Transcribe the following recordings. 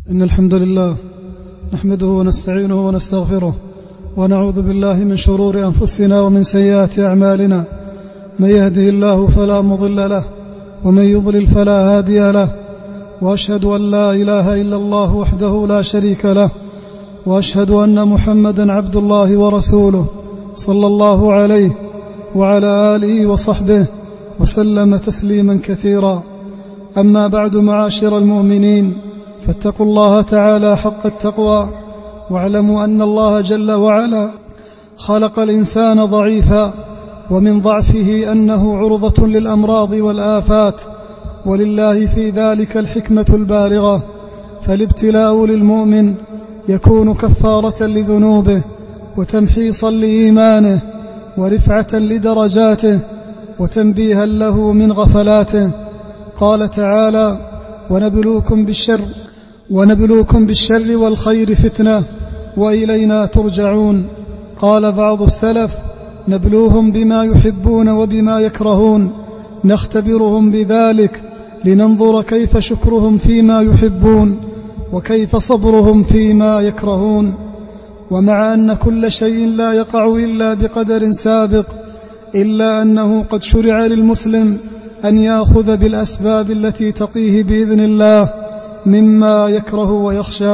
إن الحمد لله نحمده ونستعينه ونستغفره ونعوذ بالله من شرور أنفسنا ومن سيئات أعمالنا. من يهده الله فلا مضل له ومن يضلل فلا هادي له، وأشهد أن لا إله إلا الله وحده لا شريك له، وأشهد أن محمدا عبد الله ورسوله صلى الله عليه وعلى آله وصحبه وسلم تسليما كثيرا. أما بعد، معاشر المؤمنين، فاتقوا الله تعالى حق التقوى، واعلموا أن الله جل وعلا خلق الإنسان ضعيفا، ومن ضعفه أنه عرضة للأمراض والآفات، ولله في ذلك الحكمة البالغة. فالابتلاء للمؤمن يكون كفارة لذنوبه وتمحيصا لإيمانه ورفعة لدرجاته وتنبيها له من غفلاته. قال تعالى: ونبلوكم بالشر والخير فتنة وإلينا ترجعون. قال بعض السلف: نبلوهم بما يحبون وبما يكرهون، نختبرهم بذلك لننظر كيف شكرهم فيما يحبون وكيف صبرهم فيما يكرهون. ومع أن كل شيء لا يقع إلا بقدر سابق، إلا أنه قد شرع للمسلم أن يأخذ بالأسباب التي تقيه بإذن الله مما يكره ويخشى.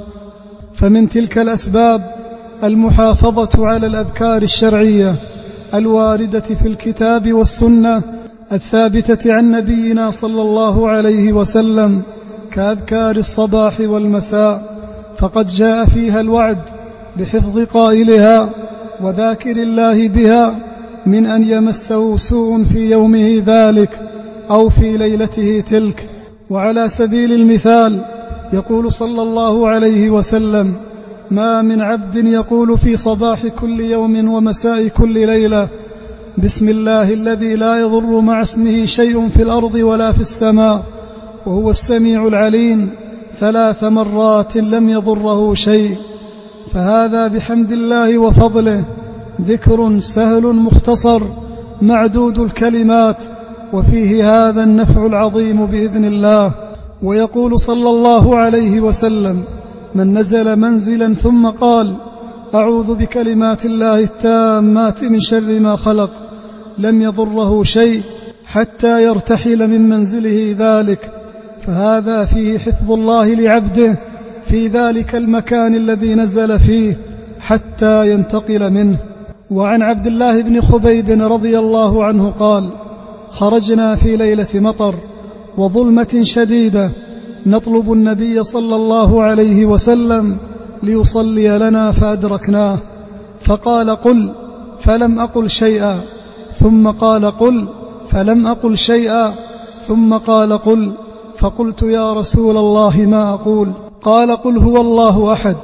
فمن تلك الأسباب المحافظة على الأذكار الشرعية الواردة في الكتاب والسنة الثابتة عن نبينا صلى الله عليه وسلم، كأذكار الصباح والمساء، فقد جاء فيها الوعد بحفظ قائلها وذاكر الله بها من أن يمسه سوء في يومه ذلك أو في ليلته تلك. وعلى سبيل المثال يقول صلى الله عليه وسلم: ما من عبد يقول في صباح كل يوم ومساء كل ليلة: بسم الله الذي لا يضر مع اسمه شيء في الأرض ولا في السماء وهو السميع العليم 3 مرات لم يضره شيء. فهذا بحمد الله وفضله ذكر سهل مختصر معدود الكلمات، وفيه هذا النفع العظيم بإذن الله. ويقول صلى الله عليه وسلم: من نزل منزلا ثم قال: أعوذ بكلمات الله التامات من شر ما خلق، لم يضره شيء حتى يرتحل من منزله ذلك. فهذا فيه حفظ الله لعبده في ذلك المكان الذي نزل فيه حتى ينتقل منه. وعن عبد الله بن خبيب رضي الله عنه قال: خرجنا في ليلة مطر وظلمة شديدة نطلب النبي صلى الله عليه وسلم ليصلي لنا، فأدركناه، فقال: قل، فلم أقل شيئا، ثم قال: قل، فلم أقل شيئا، ثم قال: قل، فقلت: يا رسول الله ما أقول؟ قال: قل هو الله أحد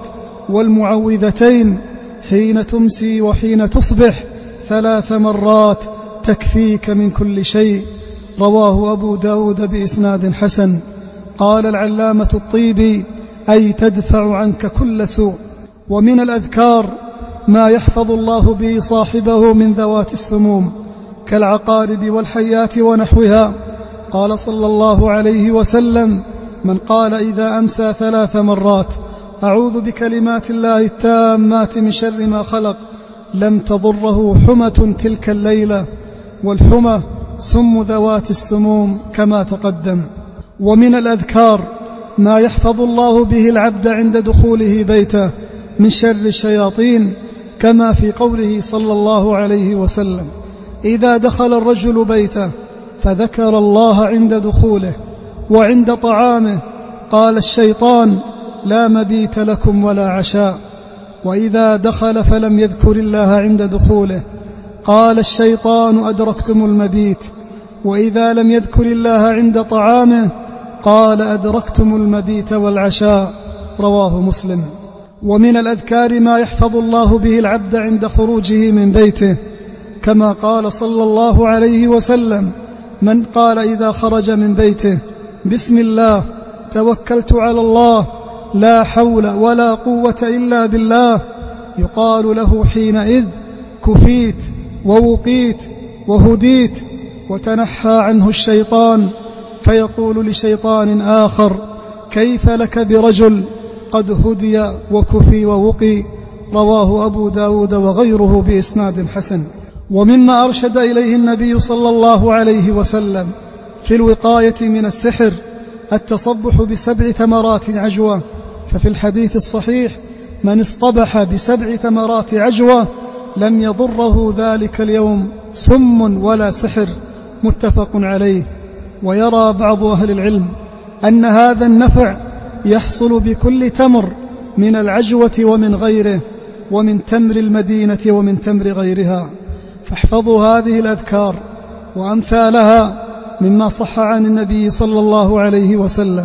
والمعوذتين حين تمسي وحين تصبح 3 مرات تكفيك من كل شيء. رواه أبو داود بإسناد حسن. قال العلامة الطيبي: أي تدفع عنك كل سوء. ومن الأذكار ما يحفظ الله به صاحبه من ذوات السموم كالعقارب والحيات ونحوها. قال صلى الله عليه وسلم: من قال إذا أمسى 3 مرات: أعوذ بكلمات الله التامات من شر ما خلق، لم تضره حمة تلك الليلة. والحمى سم ذوات السموم كما تقدم. ومن الأذكار ما يحفظ الله به العبد عند دخوله بيته من شر الشياطين، كما في قوله صلى الله عليه وسلم: إذا دخل الرجل بيته فذكر الله عند دخوله وعند طعامه قال الشيطان: لا مبيت لكم ولا عشاء. وإذا دخل فلم يذكر الله عند دخوله قال الشيطان: أدركتم المبيت. وإذا لم يذكر الله عند طعامه قال: أدركتم المبيت والعشاء. رواه مسلم. ومن الأذكار ما يحفظ الله به العبد عند خروجه من بيته، كما قال صلى الله عليه وسلم: من قال إذا خرج من بيته: بسم الله توكلت على الله لا حول ولا قوة إلا بالله، يقال له حينئذ: كفيت ووقيت وهديت، وتنحى عنه الشيطان، فيقول لشيطان آخر: كيف لك برجل قد هدي وكفي ووقي. رواه أبو داود وغيره بإسناد حسن. ومما أرشد إليه النبي صلى الله عليه وسلم في الوقاية من السحر التصبح ب7 تمرات عجوة، ففي الحديث الصحيح: من اصطبح ب7 تمرات عجوة لم يضره ذلك اليوم سم ولا سحر، متفق عليه. ويرى بعض أهل العلم أن هذا النفع يحصل بكل تمر من العجوة ومن غيره، ومن تمر المدينة ومن تمر غيرها. فاحفظوا هذه الأذكار وأمثالها مما صح عن النبي صلى الله عليه وسلم،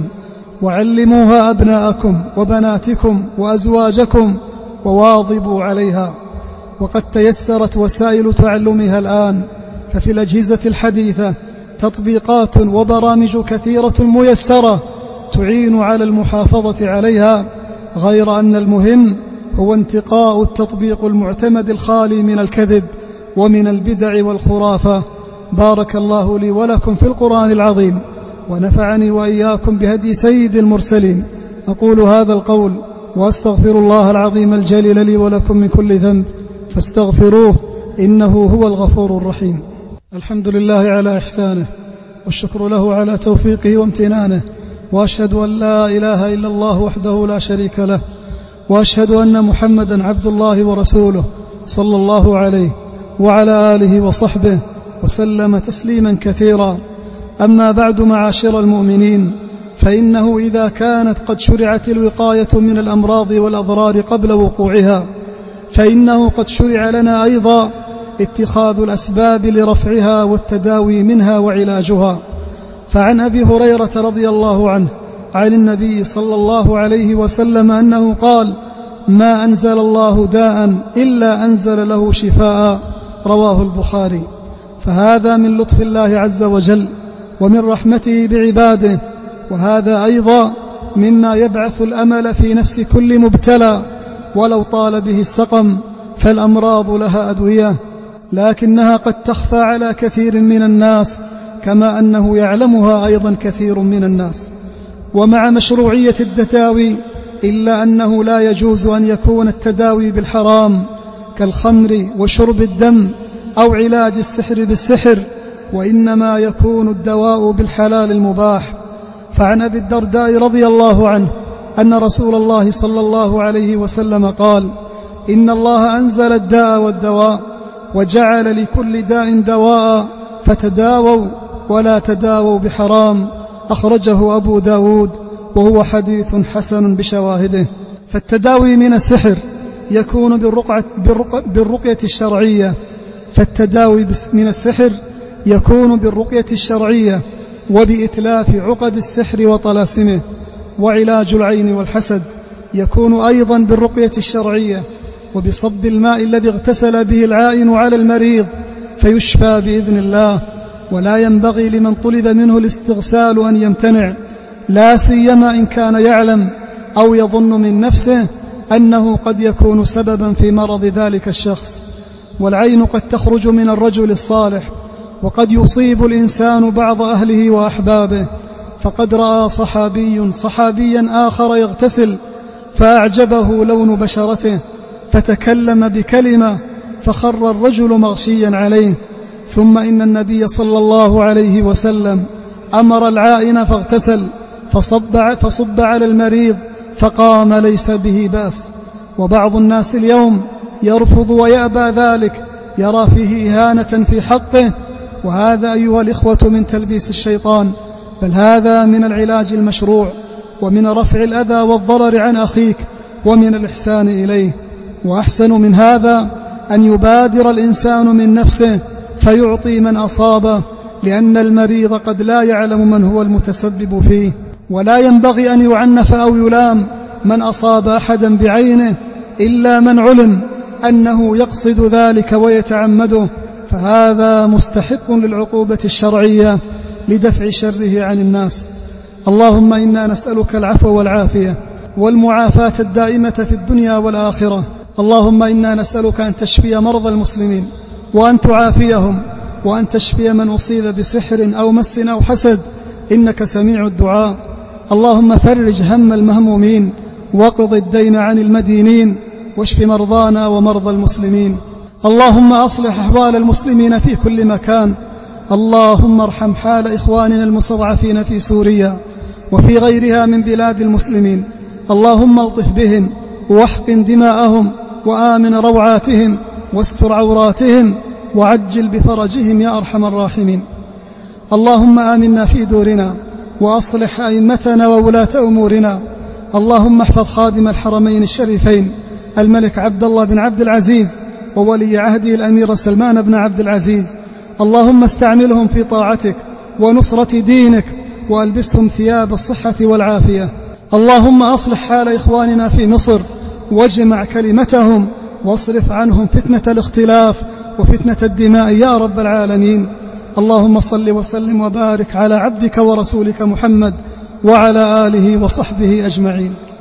وعلموها أبناءكم وبناتكم وأزواجكم وواظبوا عليها. وقد تيسرت وسائل تعلمها الآن، ففي الأجهزة الحديثة تطبيقات وبرامج كثيرة ميسرة تعين على المحافظة عليها، غير أن المهم هو انتقاء التطبيق المعتمد الخالي من الكذب ومن البدع والخرافة. بارك الله لي ولكم في القرآن العظيم، ونفعني وإياكم بهدي سيد المرسلين. أقول هذا القول وأستغفر الله العظيم الجليل لي ولكم من كل ذنب فاستغفروه إنه هو الغفور الرحيم. الحمد لله على إحسانه، والشكر له على توفيقه وامتنانه، وأشهد أن لا إله إلا الله وحده لا شريك له، وأشهد أن محمدا عبد الله ورسوله صلى الله عليه وعلى آله وصحبه وسلم تسليما كثيرا. أما بعد، معاشر المؤمنين، فإنه إذا كانت قد شرعت الوقاية من الأمراض والأضرار قبل وقوعها، فإنه قد شرع لنا أيضا اتخاذ الأسباب لرفعها والتداوي منها وعلاجها. فعن أبي هريرة رضي الله عنه عن النبي صلى الله عليه وسلم أنه قال: ما أنزل الله داء إلا أنزل له شفاء. رواه البخاري. فهذا من لطف الله عز وجل ومن رحمته بعباده، وهذا أيضا مما يبعث الأمل في نفس كل مبتلى، ولو طال به السقم، فالأمراض لها أدوية، لكنها قد تخفى على كثير من الناس، كما أنه يعلمها أيضا كثير من الناس. ومع مشروعية التداوي، إلا أنه لا يجوز أن يكون التداوي بالحرام كالخمر وشرب الدم أو علاج السحر بالسحر، وإنما يكون الدواء بالحلال المباح. فعن أبي الدرداء رضي الله عنه أن رسول الله صلى الله عليه وسلم قال: إن الله أنزل الداء والدواء، وجعل لكل داء دواء، فتداووا ولا تداووا بحرام. أخرجه أبو داود، وهو حديث حسن بشواهده. فالتداوي من السحر يكون بالرقية الشرعية، فالتداوي من السحر يكون بالرقية الشرعية وبإتلاف عقد السحر وطلاسمه. وعلاج العين والحسد يكون أيضا بالرقية الشرعية وبصب الماء الذي اغتسل به العائن على المريض فيشفى بإذن الله. ولا ينبغي لمن طلب منه الاستغسال أن يمتنع، لا سيما إن كان يعلم أو يظن من نفسه أنه قد يكون سببا في مرض ذلك الشخص. والعين قد تخرج من الرجل الصالح، وقد يصيب الإنسان بعض أهله وأحبابه. فقد رأى صحابيا آخر يغتسل فأعجبه لون بشرته، فتكلم بكلمة فخر الرجل مغشيا عليه. ثم إن النبي صلى الله عليه وسلم أمر العائن فاغتسل فصب على المريض فقام ليس به بأس. وبعض الناس اليوم يرفض ويأبى ذلك، يرى فيه إهانة في حقه، وهذا أيها الإخوة من تلبيس الشيطان، بل هذا من العلاج المشروع ومن رفع الأذى والضرر عن أخيك ومن الإحسان إليه. وأحسن من هذا أن يبادر الإنسان من نفسه فيعطي من أصابه، لأن المريض قد لا يعلم من هو المتسبب فيه. ولا ينبغي أن يعنف أو يلام من أصاب أحدا بعينه إلا من علم أنه يقصد ذلك ويتعمده، فهذا مستحق للعقوبة الشرعية لدفع شره عن الناس. اللهم إنا نسألك العفو والعافية والمعافاة الدائمة في الدنيا والآخرة. اللهم إنا نسألك أن تشفي مرضى المسلمين، وأن تعافيهم، وأن تشفي من أصيب بسحر أو مس أو حسد، إنك سميع الدعاء. اللهم فرج هم المهمومين واقض الدين عن المدينين واشف مرضانا ومرضى المسلمين. اللهم أصلح أحوال المسلمين في كل مكان. اللهم ارحم حال إخواننا المستضعفين في سوريا وفي غيرها من بلاد المسلمين. اللهم الطف بهم واحقن دماءهم وآمن روعاتهم واستر عوراتهم وعجل بفرجهم يا أرحم الراحمين. اللهم آمنا في دورنا وأصلح أئمتنا وولاة أمورنا. اللهم احفظ خادم الحرمين الشريفين الملك عبد الله بن عبد العزيز وولي عهده الأمير سلمان بن عبد العزيز. اللهم استعملهم في طاعتك ونصرة دينك وألبسهم ثياب الصحة والعافية. اللهم أصلح حال إخواننا في مصر واجمع كلمتهم واصرف عنهم فتنة الاختلاف وفتنة الدماء يا رب العالمين. اللهم صل وسلم وبارك على عبدك ورسولك محمد وعلى آله وصحبه أجمعين.